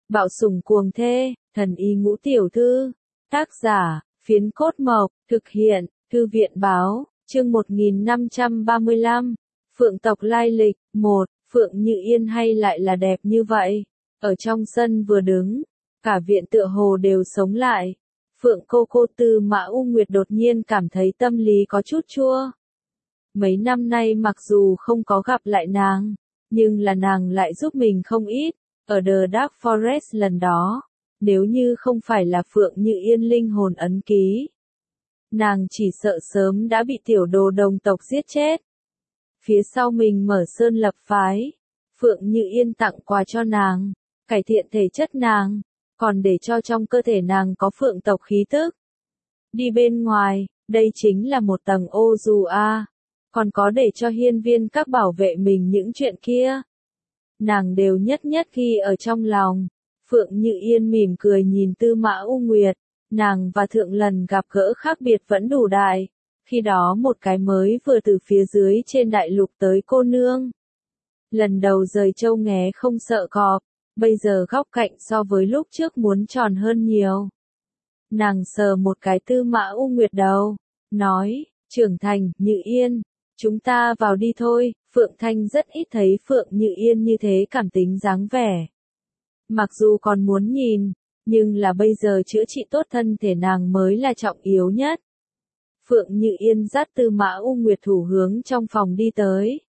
Bạo sủng cuồng thê, thần y ngũ tiểu thư. Tác giả, Phiến Cốt Mộc, thực hiện, Thư viện báo, chương 1535. Phượng tộc lai lịch, 1, Phượng Như Yên hay lại là đẹp như vậy? Ở trong sân vừa đứng, cả viện tựa hồ đều sống lại. Phượng cô Tư Mã U Nguyệt đột nhiên cảm thấy tâm lý có chút chua. Mấy năm nay mặc dù không có gặp lại nàng, nhưng là nàng lại giúp mình không ít, ở The Dark Forest lần đó, nếu như không phải là Phượng Như Yên linh hồn ấn ký. Nàng chỉ sợ sớm đã bị tiểu đồ đồng tộc giết chết. Phía sau mình mở sơn lập phái, Phượng Như Yên tặng quà cho nàng, cải thiện thể chất nàng, còn để cho trong cơ thể nàng có phượng tộc khí tức. Đi bên ngoài, đây chính là một tầng ô dù a, còn có để cho hiên viên các bảo vệ mình những chuyện kia. Nàng đều nhất nhất ghi ở trong lòng. Phượng Như Yên mỉm cười nhìn Tư Mã U Nguyệt, nàng và thượng lần gặp gỡ khác biệt vẫn đủ đại. Khi đó một cái mới vừa từ phía dưới trên đại lục tới cô nương. Lần đầu rời châu nghé không sợ cọp, bây giờ góc cạnh so với lúc trước muốn tròn hơn nhiều. Nàng sờ một cái Tư Mã U Nguyệt đầu, nói, trưởng thành, Như Yên, chúng ta vào đi thôi. Phượng Thanh rất ít thấy Phượng Như Yên như thế cảm tính dáng vẻ. Mặc dù còn muốn nhìn, nhưng là bây giờ chữa trị tốt thân thể nàng mới là trọng yếu nhất. Phượng Như Yên dắt Tư Mã U Nguyệt thủ hướng trong phòng đi tới.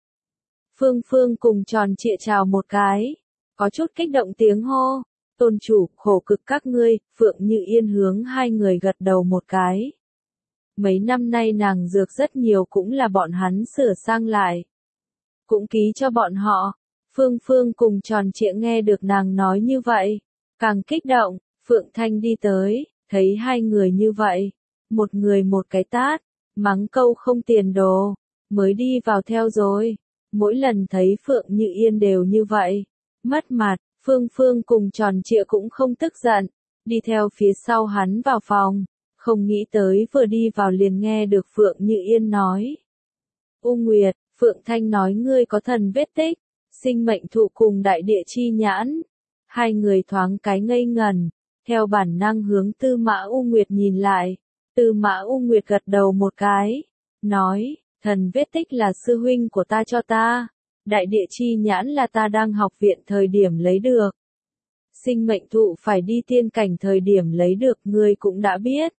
Phương cùng tròn trịa chào một cái, có chút kích động tiếng hô, tôn chủ, khổ cực các ngươi. Phượng Như Yên hướng hai người gật đầu một cái. Mấy năm nay nàng dược rất nhiều cũng là bọn hắn sửa sang lại. Cũng ký cho bọn họ. Phương cùng tròn trịa nghe được nàng nói như vậy, càng kích động. Phượng Thanh đi tới, thấy hai người như vậy, một người một cái tát, mắng câu không tiền đồ, mới đi vào theo rồi. Mỗi lần thấy Phượng Như Yên đều như vậy, mất mặt. Phương cùng tròn trịa cũng không tức giận, đi theo phía sau hắn vào phòng, không nghĩ tới vừa đi vào liền nghe được Phượng Như Yên nói. U Nguyệt, Phượng Thanh nói ngươi có thần vết tích, sinh mệnh thụ cùng đại địa chi nhãn. Hai người thoáng cái ngây ngần, theo bản năng hướng Tư Mã U Nguyệt nhìn lại. Tư Mã U Nguyệt gật đầu một cái, nói, thần vết tích là sư huynh của ta cho ta, đại địa chi nhãn là ta đang học viện thời điểm lấy được. Sinh mệnh thụ phải đi tiên cảnh thời điểm lấy được, ngươi cũng đã biết.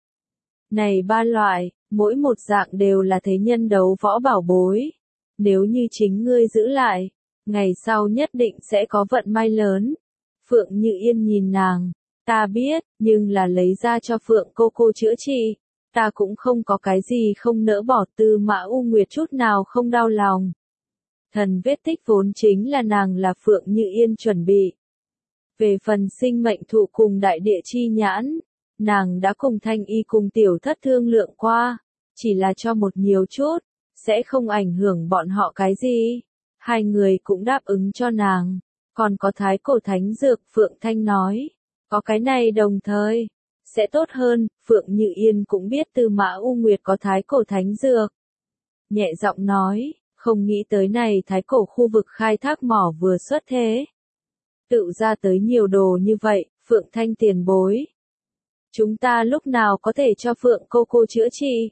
Này ba loại, mỗi một dạng đều là thế nhân đấu võ bảo bối. Nếu như chính ngươi giữ lại, ngày sau nhất định sẽ có vận may lớn. Phượng Như Yên nhìn nàng, ta biết, nhưng là lấy ra cho Phượng cô chữa trị. Ta cũng không có cái gì không nỡ bỏ. Tư Mã U Nguyệt chút nào không đau lòng. Thần vết tích vốn chính là nàng là Phượng Như Yên chuẩn bị. Về phần sinh mệnh thụ cùng đại địa chi nhãn, nàng đã cùng Thanh Y cùng tiểu thất thương lượng qua, chỉ là cho một nhiều chút, sẽ không ảnh hưởng bọn họ cái gì. Hai người cũng đáp ứng cho nàng, còn có thái cổ thánh dược. Phượng Thanh nói, có cái này đồng thời, sẽ tốt hơn. Phượng Như Yên cũng biết Tư Mã U Nguyệt có thái cổ thánh dược. Nhẹ giọng nói, không nghĩ tới này thái cổ khu vực khai thác mỏ vừa xuất thế. Tự ra tới nhiều đồ như vậy. Phượng Thanh tiền bối, chúng ta lúc nào có thể cho Phượng cô chữa trị?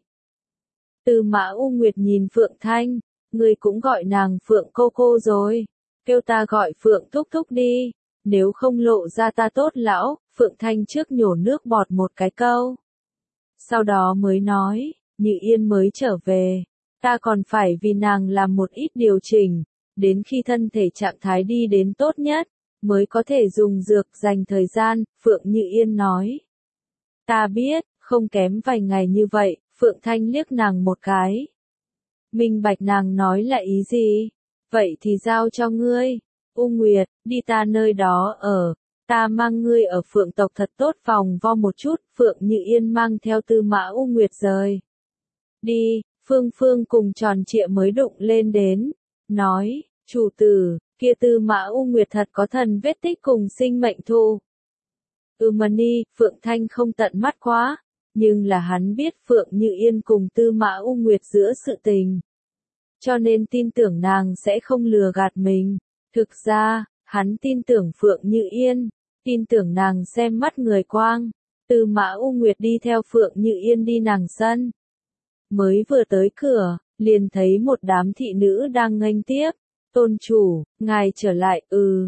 Tư Mã U Nguyệt nhìn Phượng Thanh, ngươi cũng gọi nàng Phượng cô rồi, kêu ta gọi Phượng thúc đi, nếu không lộ ra ta tốt lão. Phượng Thanh trước nhổ nước bọt một cái câu, sau đó mới nói, Như Yên mới trở về, ta còn phải vì nàng làm một ít điều chỉnh, đến khi thân thể trạng thái đi đến tốt nhất, mới có thể dùng dược. Dành thời gian. Phượng Như Yên nói, ta biết, không kém vài ngày như vậy. Phượng Thanh liếc nàng một cái, minh bạch nàng nói là ý gì. Vậy thì giao cho ngươi. U Nguyệt, đi ta nơi đó ở, ta mang ngươi ở Phượng tộc thật tốt vòng vo một chút. Phượng Như Yên mang theo Tư Mã U Nguyệt rời đi. Phương cùng tròn trịa mới đụng lên đến, nói, chủ tử, kia Tư Mã U Nguyệt thật có thần vết tích cùng sinh mệnh thụ. Mani, Phượng Thanh không tận mắt quá, nhưng là hắn biết Phượng Như Yên cùng Tư Mã U Nguyệt giữa sự tình, cho nên tin tưởng nàng sẽ không lừa gạt mình. Thực ra, hắn tin tưởng Phượng Như Yên, tin tưởng nàng xem mắt người quang. Tư Mã U Nguyệt đi theo Phượng Như Yên đi nàng sân. Mới vừa tới cửa, liền thấy một đám thị nữ đang nghênh tiếp. Tôn chủ, ngài trở lại,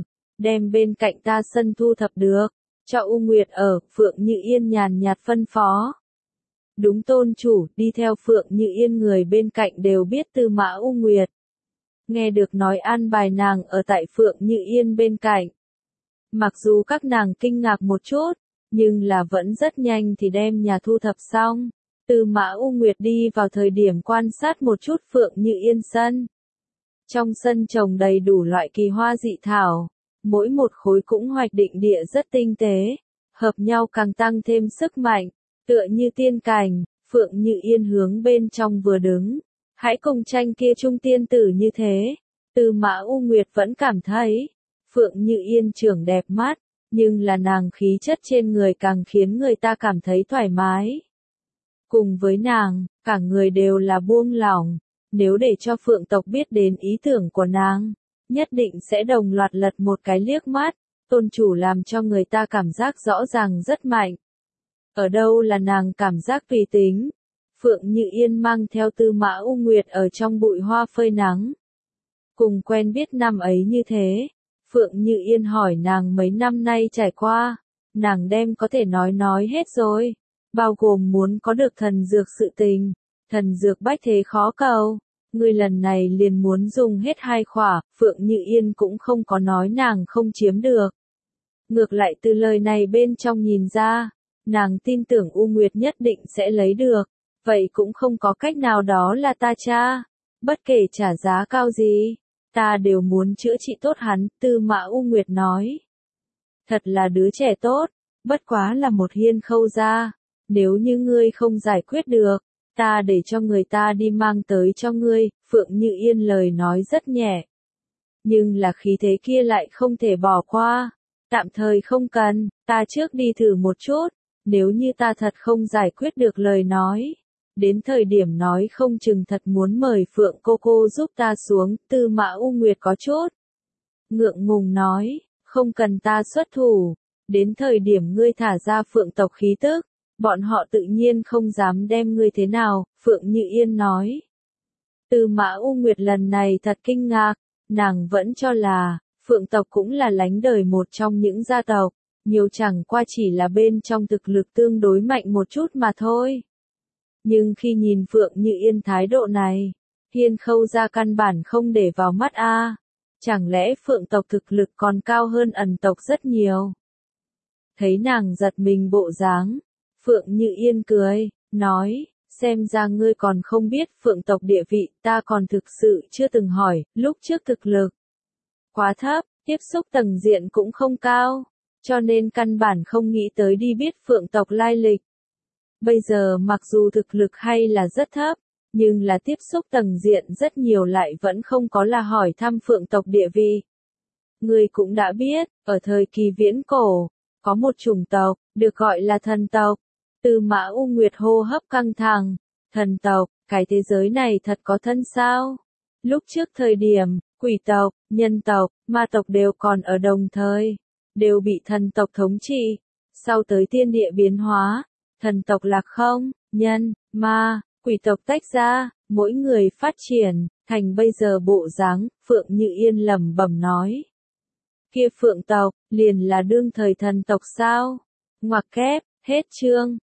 đem bên cạnh ta sân thu thập được, cho U Nguyệt ở. Phượng Như Yên nhàn nhạt phân phó. Đúng tôn chủ, đi theo Phượng Như Yên người bên cạnh đều biết Tư Mã U Nguyệt. Nghe được nói an bài nàng ở tại Phượng Như Yên bên cạnh. Mặc dù các nàng kinh ngạc một chút, nhưng là vẫn rất nhanh thì đem nhà thu thập xong. Tư Mã U Nguyệt đi vào thời điểm quan sát một chút Phượng Như Yên sân. Trong sân trồng đầy đủ loại kỳ hoa dị thảo, mỗi một khối cũng hoạch định địa rất tinh tế, hợp nhau càng tăng thêm sức mạnh, tựa như tiên cảnh. Phượng Như Yên hướng bên trong vừa đứng, hãy cùng tranh kia trung tiên tử như thế. Tư Mã U Nguyệt vẫn cảm thấy, Phượng Như Yên trưởng đẹp mắt, nhưng là nàng khí chất trên người càng khiến người ta cảm thấy thoải mái. Cùng với nàng, cả người đều là buông lỏng, nếu để cho Phượng tộc biết đến ý tưởng của nàng, nhất định sẽ đồng loạt lật một cái liếc mắt. Tôn chủ làm cho người ta cảm giác rõ ràng rất mạnh. Ở đâu là nàng cảm giác tùy tính. Phượng Như Yên mang theo Tư Mã U Nguyệt ở trong bụi hoa phơi nắng. Cùng quen biết năm ấy như thế, Phượng Như Yên hỏi nàng mấy năm nay trải qua, nàng đem có thể nói hết rồi, bao gồm muốn có được thần dược sự tình, thần dược bách thế khó cầu, người lần này liền muốn dùng hết 2 khỏa. Phượng Như Yên cũng không có nói nàng không chiếm được. Ngược lại từ lời này bên trong nhìn ra, nàng tin tưởng U Nguyệt nhất định sẽ lấy được, vậy cũng không có cách nào, đó là ta cha, bất kể trả giá cao gì, ta đều muốn chữa trị tốt hắn. Tư Mã U Nguyệt nói. Thật là đứa trẻ tốt, bất quá là một hiên khâu gia, nếu như ngươi không giải quyết được, ta để cho người ta đi mang tới cho ngươi. Phượng Như Yên lời nói rất nhẹ, nhưng là khí thế kia lại không thể bỏ qua. Tạm thời không cần, ta trước đi thử một chút, nếu như ta thật không giải quyết được lời nói, đến thời điểm nói không chừng thật muốn mời Phượng cô giúp ta xuống. Tư Mã U Nguyệt có chút ngượng ngùng nói, không cần ta xuất thủ, đến thời điểm ngươi thả ra Phượng tộc khí tức, bọn họ tự nhiên không dám đem ngươi thế nào. Phượng Như Yên nói. Tư Mã U Nguyệt lần này thật kinh ngạc, nàng vẫn cho là Phượng tộc cũng là lánh đời một trong những gia tộc, nhiều chẳng qua chỉ là bên trong thực lực tương đối mạnh một chút mà thôi. Nhưng khi nhìn Phượng Như Yên thái độ này, Hiên Khâu gia căn bản không để vào mắt a. Chẳng lẽ Phượng tộc thực lực còn cao hơn Ẩn tộc rất nhiều? Thấy nàng giật mình bộ dáng, Phượng Như Yên cười, nói, xem ra ngươi còn không biết Phượng tộc địa vị, ta còn thực sự chưa từng hỏi. Lúc trước thực lực quá thấp, tiếp xúc tầng diện cũng không cao, cho nên căn bản không nghĩ tới đi biết Phượng tộc lai lịch. Bây giờ mặc dù thực lực hay là rất thấp, nhưng là tiếp xúc tầng diện rất nhiều, lại vẫn không có là hỏi thăm Phượng tộc địa vị. Ngươi cũng đã biết, ở thời kỳ viễn cổ, có một chủng tộc, được gọi là thần tộc. Tư Mã U Nguyệt hô hấp căng thẳng. Thần tộc, cái thế giới này thật có thân sao? Lúc trước thời điểm, quỷ tộc, nhân tộc, ma tộc đều còn ở đồng thời, đều bị thần tộc thống trị. Sau tới thiên địa biến hóa, thần tộc lạc không, nhân, ma, quỷ tộc tách ra, mỗi người phát triển, thành bây giờ bộ dáng. Phượng Như Yên lẩm bẩm nói. Kia Phượng tộc, liền là đương thời thần tộc sao? Ngoặc kép, hết chương.